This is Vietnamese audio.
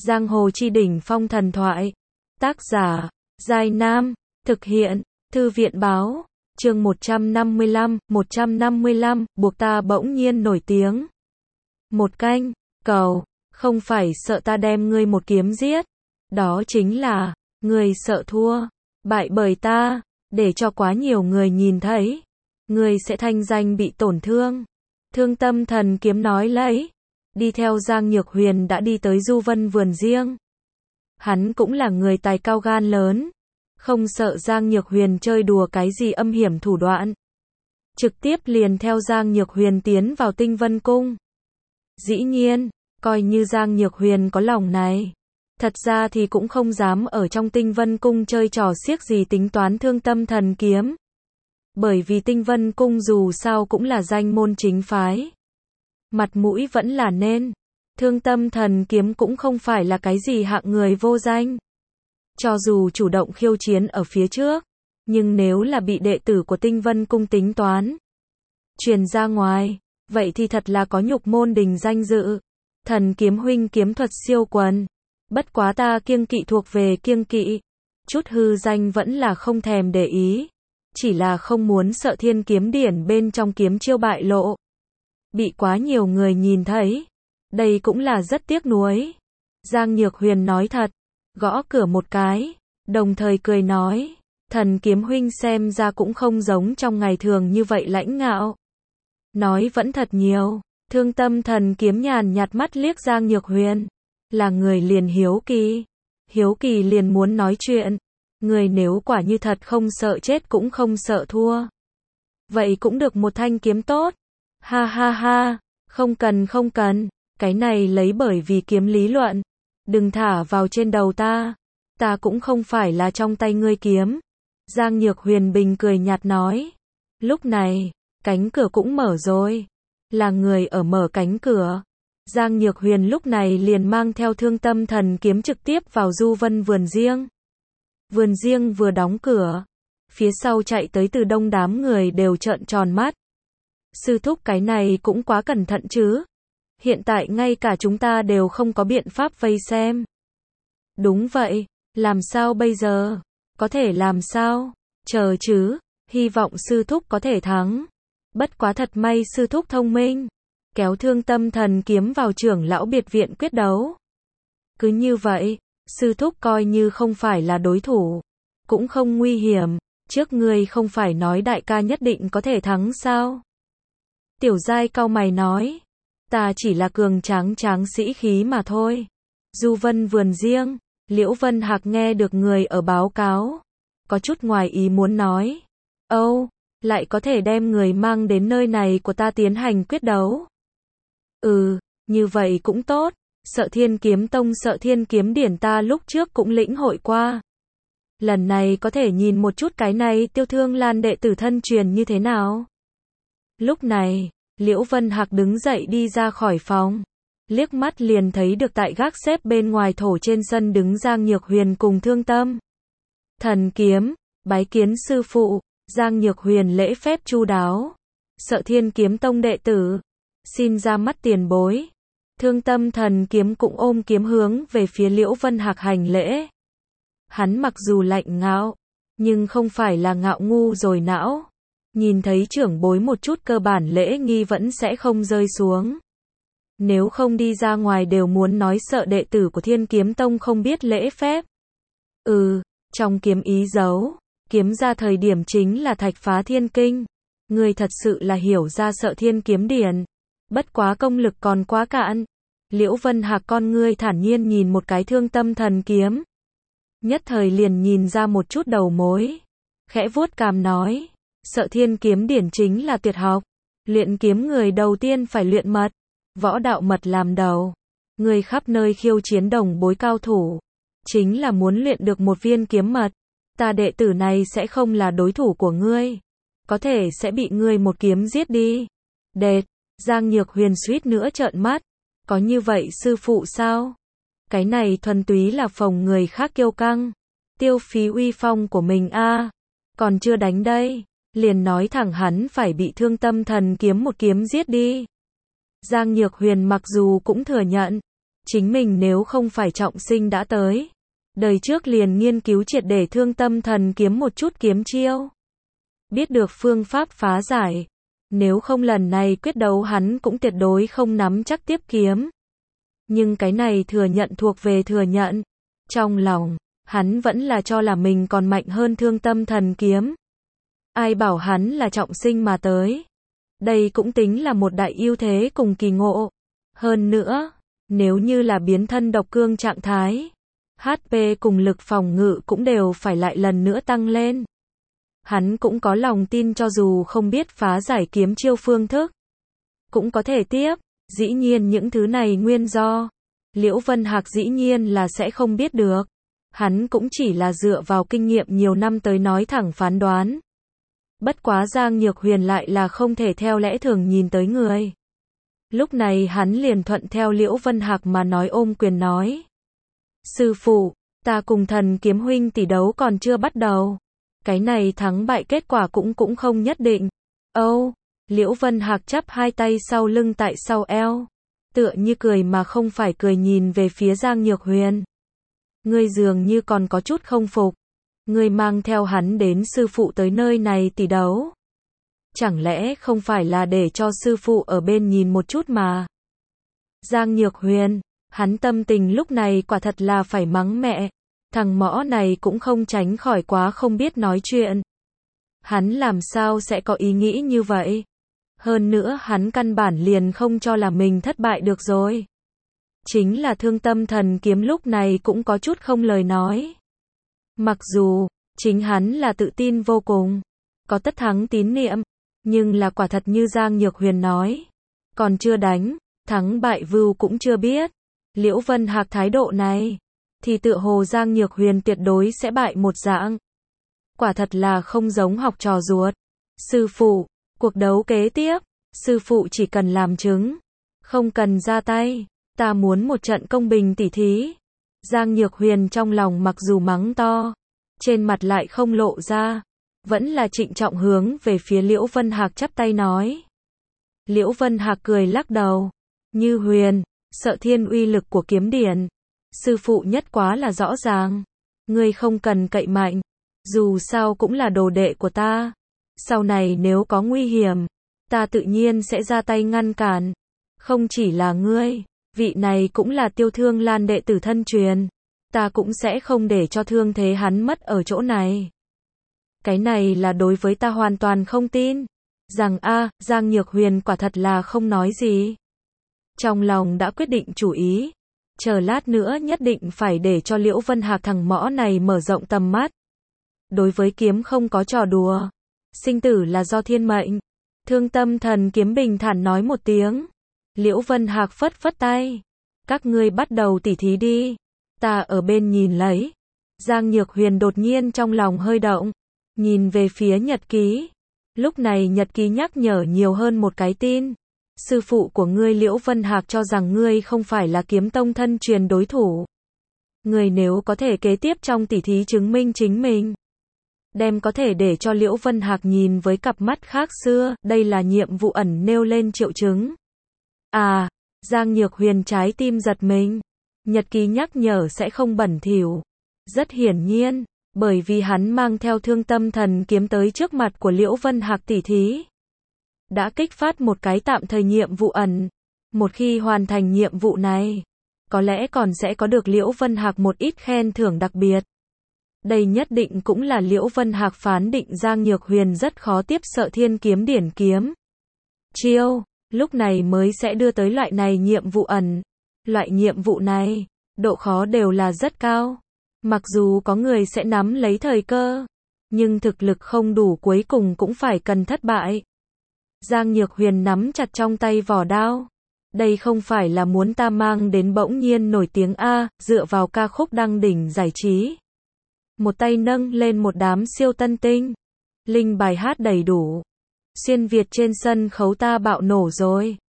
Giang hồ chi đỉnh phong thần thoại. Tác giả, Giai Nam. Thực hiện, Thư viện báo. Chương 155, buộc ta bỗng nhiên nổi tiếng. Một canh, cầu, không phải sợ ta đem ngươi một kiếm giết. Đó chính là, ngươi sợ thua, bại bởi ta, để cho quá nhiều người nhìn thấy. Ngươi sẽ thanh danh bị tổn thương. Thương Tâm Thần Kiếm nói lấy. Đi theo Giang Nhược Huyền đã đi tới Du Vân vườn riêng. Hắn cũng là người tài cao gan lớn. Không sợ Giang Nhược Huyền chơi đùa cái gì âm hiểm thủ đoạn. Trực tiếp liền theo Giang Nhược Huyền tiến vào Tinh Vân Cung. Dĩ nhiên, coi như Giang Nhược Huyền có lòng này. Thật ra thì cũng không dám ở trong Tinh Vân Cung chơi trò xiếc gì tính toán Thương Tâm Thần Kiếm. Bởi vì Tinh Vân Cung dù sao cũng là danh môn chính phái. Mặt mũi vẫn là nên. Thương Tâm Thần Kiếm cũng không phải là cái gì hạng người vô danh. Cho dù chủ động khiêu chiến ở phía trước, nhưng nếu là bị đệ tử của Tinh Vân Cung tính toán, truyền ra ngoài, vậy thì thật là có nhục môn đình danh dự. Thần kiếm huynh kiếm thuật siêu quần. Bất quá ta kiêng kỵ thuộc về kiêng kỵ. Chút hư danh vẫn là không thèm để ý. Chỉ là không muốn sợ Thiên Kiếm Điển bên trong kiếm chiêu bại lộ. Bị quá nhiều người nhìn thấy. Đây cũng là rất tiếc nuối. Giang Nhược Huyền nói thật. Gõ cửa một cái. Đồng thời cười nói. Thần kiếm huynh xem ra cũng không giống trong ngày thường như vậy lãnh ngạo. Nói vẫn thật nhiều. Thương Tâm Thần Kiếm nhàn nhạt mắt liếc Giang Nhược Huyền. Là người liền hiếu kỳ. Hiếu kỳ liền muốn nói chuyện. Người nếu quả như thật không sợ chết cũng không sợ thua. Vậy cũng được một thanh kiếm tốt. Ha ha ha. Không cần. Cái này lấy bởi vì kiếm lý luận. Đừng thả vào trên đầu ta. Ta cũng không phải là trong tay ngươi kiếm. Giang Nhược Huyền bình cười nhạt nói. Lúc này, cánh cửa cũng mở rồi. Là người ở mở cánh cửa. Giang Nhược Huyền lúc này liền mang theo Thương Tâm Thần Kiếm trực tiếp vào Du Vân vườn riêng. Vườn riêng vừa đóng cửa. Phía sau chạy tới từ đông đám người đều trợn tròn mắt. Sư thúc cái này cũng quá cẩn thận chứ. Hiện tại ngay cả chúng ta đều không có biện pháp vây xem. Đúng vậy, làm sao bây giờ? Có thể làm sao? Chờ chứ, hy vọng sư thúc có thể thắng. Bất quá thật may sư thúc thông minh. Kéo Thương Tâm Thần Kiếm vào trưởng lão biệt viện quyết đấu. Cứ như vậy, sư thúc coi như không phải là đối thủ. Cũng không nguy hiểm, trước ngươi không phải nói đại ca nhất định có thể thắng sao? Tiểu Giai cau mày nói. Ta chỉ là cường tráng sĩ khí mà thôi. Du Vân vườn riêng, Liễu Vân Hạc nghe được người ở báo cáo. Có chút ngoài ý muốn nói. Âu, lại có thể đem người mang đến nơi này của ta tiến hành quyết đấu. Như vậy cũng tốt. Sợ Thiên Kiếm Tông Sợ Thiên Kiếm Điển ta lúc trước cũng lĩnh hội qua. Lần này có thể nhìn một chút cái này Tiêu Thương Lan đệ tử thân truyền như thế nào. Lúc này, Liễu Vân Hạc đứng dậy đi ra khỏi phòng. Liếc mắt liền thấy được tại gác xếp bên ngoài thổ trên sân đứng Giang Nhược Huyền cùng Thương Tâm Thần Kiếm, bái kiến sư phụ. Giang Nhược Huyền lễ phép chu đáo. Sợ Thiên Kiếm Tông đệ tử, xin ra mắt tiền bối. Thương Tâm Thần Kiếm cũng ôm kiếm hướng về phía Liễu Vân Hạc hành lễ. Hắn mặc dù lạnh ngạo, nhưng không phải là ngạo ngu rồi não. Nhìn thấy trưởng bối một chút cơ bản lễ nghi vẫn sẽ không rơi xuống. Nếu không đi ra ngoài đều muốn nói sợ đệ tử của Thiên Kiếm Tông không biết lễ phép. Trong kiếm ý giấu, kiếm ra thời điểm chính là thạch phá thiên kinh. Người thật sự là hiểu ra Sợ Thiên Kiếm Điển. Bất quá công lực còn quá cạn. Liễu Vân Hạc con ngươi thản nhiên nhìn một cái Thương Tâm Thần Kiếm. Nhất thời liền nhìn ra một chút đầu mối. Khẽ vuốt cằm nói. Sợ Thiên Kiếm Điển chính là tuyệt học. Luyện kiếm người đầu tiên phải luyện mật. Võ đạo mật làm đầu. Người khắp nơi khiêu chiến đồng bối cao thủ. Chính là muốn luyện được một viên kiếm mật. Ta đệ tử này sẽ không là đối thủ của ngươi. Có thể sẽ bị ngươi một kiếm giết đi. Đệt, Giang Nhược Huyền suýt nữa trợn mắt. Có như vậy sư phụ sao? Cái này thuần túy là phồng người khác kiêu căng. Tiêu phí uy phong của mình a. Còn chưa đánh đây. Liền nói thẳng hắn phải bị Thương Tâm Thần Kiếm một kiếm giết đi. Giang Nhược Huyền mặc dù cũng thừa nhận. Chính mình nếu không phải trọng sinh đã tới. Đời trước liền nghiên cứu triệt để Thương Tâm Thần Kiếm một chút kiếm chiêu. Biết được phương pháp phá giải. Nếu không lần này quyết đấu hắn cũng tuyệt đối không nắm chắc tiếp kiếm. Nhưng cái này thừa nhận thuộc về thừa nhận. Trong lòng, hắn vẫn là cho là mình còn mạnh hơn Thương Tâm Thần Kiếm. Ai bảo hắn là trọng sinh mà tới. Đây cũng tính là một đại ưu thế cùng kỳ ngộ. Hơn nữa, nếu như là biến thân độc cương trạng thái, HP cùng lực phòng ngự cũng đều phải lại lần nữa tăng lên. Hắn cũng có lòng tin cho dù không biết phá giải kiếm chiêu phương thức, cũng có thể tiếp. Dĩ nhiên những thứ này nguyên do, Liễu Vân Hạc dĩ nhiên là sẽ không biết được. Hắn cũng chỉ là dựa vào kinh nghiệm nhiều năm tới nói thẳng phán đoán. Bất quá Giang Nhược Huyền lại là không thể theo lẽ thường nhìn tới người. Lúc này hắn liền thuận theo Liễu Vân Hạc mà nói, ôm quyền nói. Sư phụ, ta cùng Thần Kiếm huynh tỷ đấu còn chưa bắt đầu. Cái này thắng bại kết quả cũng không nhất định. Âu, Liễu Vân Hạc chắp hai tay sau lưng tại sau eo. Tựa như cười mà không phải cười nhìn về phía Giang Nhược Huyền. Ngươi dường như còn có chút không phục. Ngươi mang theo hắn đến sư phụ tới nơi này tỷ đấu. Chẳng lẽ không phải là để cho sư phụ ở bên nhìn một chút mà. Giang Nhược Huyền, hắn tâm tình lúc này quả thật là phải mắng mẹ. Thằng mõ này cũng không tránh khỏi quá không biết nói chuyện. Hắn làm sao sẽ có ý nghĩ như vậy? Hơn nữa hắn căn bản liền không cho là mình thất bại được rồi. Chính là Thương Tâm Thần Kiếm lúc này cũng có chút không lời nói. Mặc dù, chính hắn là tự tin vô cùng, có tất thắng tín niệm, nhưng là quả thật như Giang Nhược Huyền nói. Còn chưa đánh, thắng bại vưu cũng chưa biết. Liễu Vân Hạc thái độ này, thì tựa hồ Giang Nhược Huyền tuyệt đối sẽ bại một dạng. Quả thật là không giống học trò ruột. Sư phụ, cuộc đấu kế tiếp, sư phụ chỉ cần làm chứng, không cần ra tay. Ta muốn một trận công bình tỉ thí. Giang Nhược Huyền trong lòng mặc dù mắng to, trên mặt lại không lộ ra, vẫn là trịnh trọng hướng về phía Liễu Vân Hạc chắp tay nói. Liễu Vân Hạc cười lắc đầu. Như Huyền, sợ thiên uy lực của kiếm điển. Sư phụ nhất quá là rõ ràng. Ngươi không cần cậy mạnh. Dù sao cũng là đồ đệ của ta. Sau này nếu có nguy hiểm, ta tự nhiên sẽ ra tay ngăn cản. Không chỉ là ngươi, vị này cũng là Tiêu Thương Lan đệ tử thân truyền. Ta cũng sẽ không để cho thương thế hắn mất ở chỗ này. Cái này là đối với ta hoàn toàn không tin. Rằng Giang Nhược Huyền quả thật là không nói gì. Trong lòng đã quyết định chủ ý. Chờ lát nữa nhất định phải để cho Liễu Vân Hạc thằng mõ này mở rộng tầm mắt. Đối với kiếm không có trò đùa. Sinh tử là do thiên mệnh. Thương Tâm Thần Kiếm bình thản nói một tiếng. Liễu Vân Hạc phất phất tay. Các ngươi bắt đầu tỉ thí đi. Ta ở bên nhìn lấy. Giang Nhược Huyền đột nhiên trong lòng hơi động. Nhìn về phía nhật ký. Lúc này nhật ký nhắc nhở nhiều hơn một cái tin. Sư phụ của ngươi Liễu Vân Hạc cho rằng ngươi không phải là kiếm tông thân truyền đối thủ. Ngươi nếu có thể kế tiếp trong tỉ thí chứng minh chính mình, đem có thể để cho Liễu Vân Hạc nhìn với cặp mắt khác xưa. Đây là nhiệm vụ ẩn nêu lên triệu chứng. Giang Nhược Huyền trái tim giật mình. Nhật ký nhắc nhở sẽ không bẩn thỉu. Rất hiển nhiên, bởi vì hắn mang theo Thương Tâm Thần Kiếm tới trước mặt của Liễu Vân Hạc tỉ thí. Đã kích phát một cái tạm thời nhiệm vụ ẩn. Một khi hoàn thành nhiệm vụ này, có lẽ còn sẽ có được Liễu Vân Hạc một ít khen thưởng đặc biệt. Đây nhất định cũng là Liễu Vân Hạc phán định Giang Nhược Huyền rất khó tiếp sợ thiên kiếm điển kiếm chiêu, lúc này mới sẽ đưa tới loại này nhiệm vụ ẩn. Loại nhiệm vụ này, độ khó đều là rất cao. Mặc dù có người sẽ nắm lấy thời cơ, nhưng thực lực không đủ cuối cùng cũng phải cần thất bại. Giang Nhược Huyền nắm chặt trong tay vỏ đao. Đây không phải là muốn ta mang đến bỗng nhiên nổi tiếng dựa vào ca khúc đăng đỉnh giải trí. Một tay nâng lên một đám siêu tân tinh. Linh bài hát đầy đủ. Xuyên Việt trên sân khấu ta bạo nổ rồi.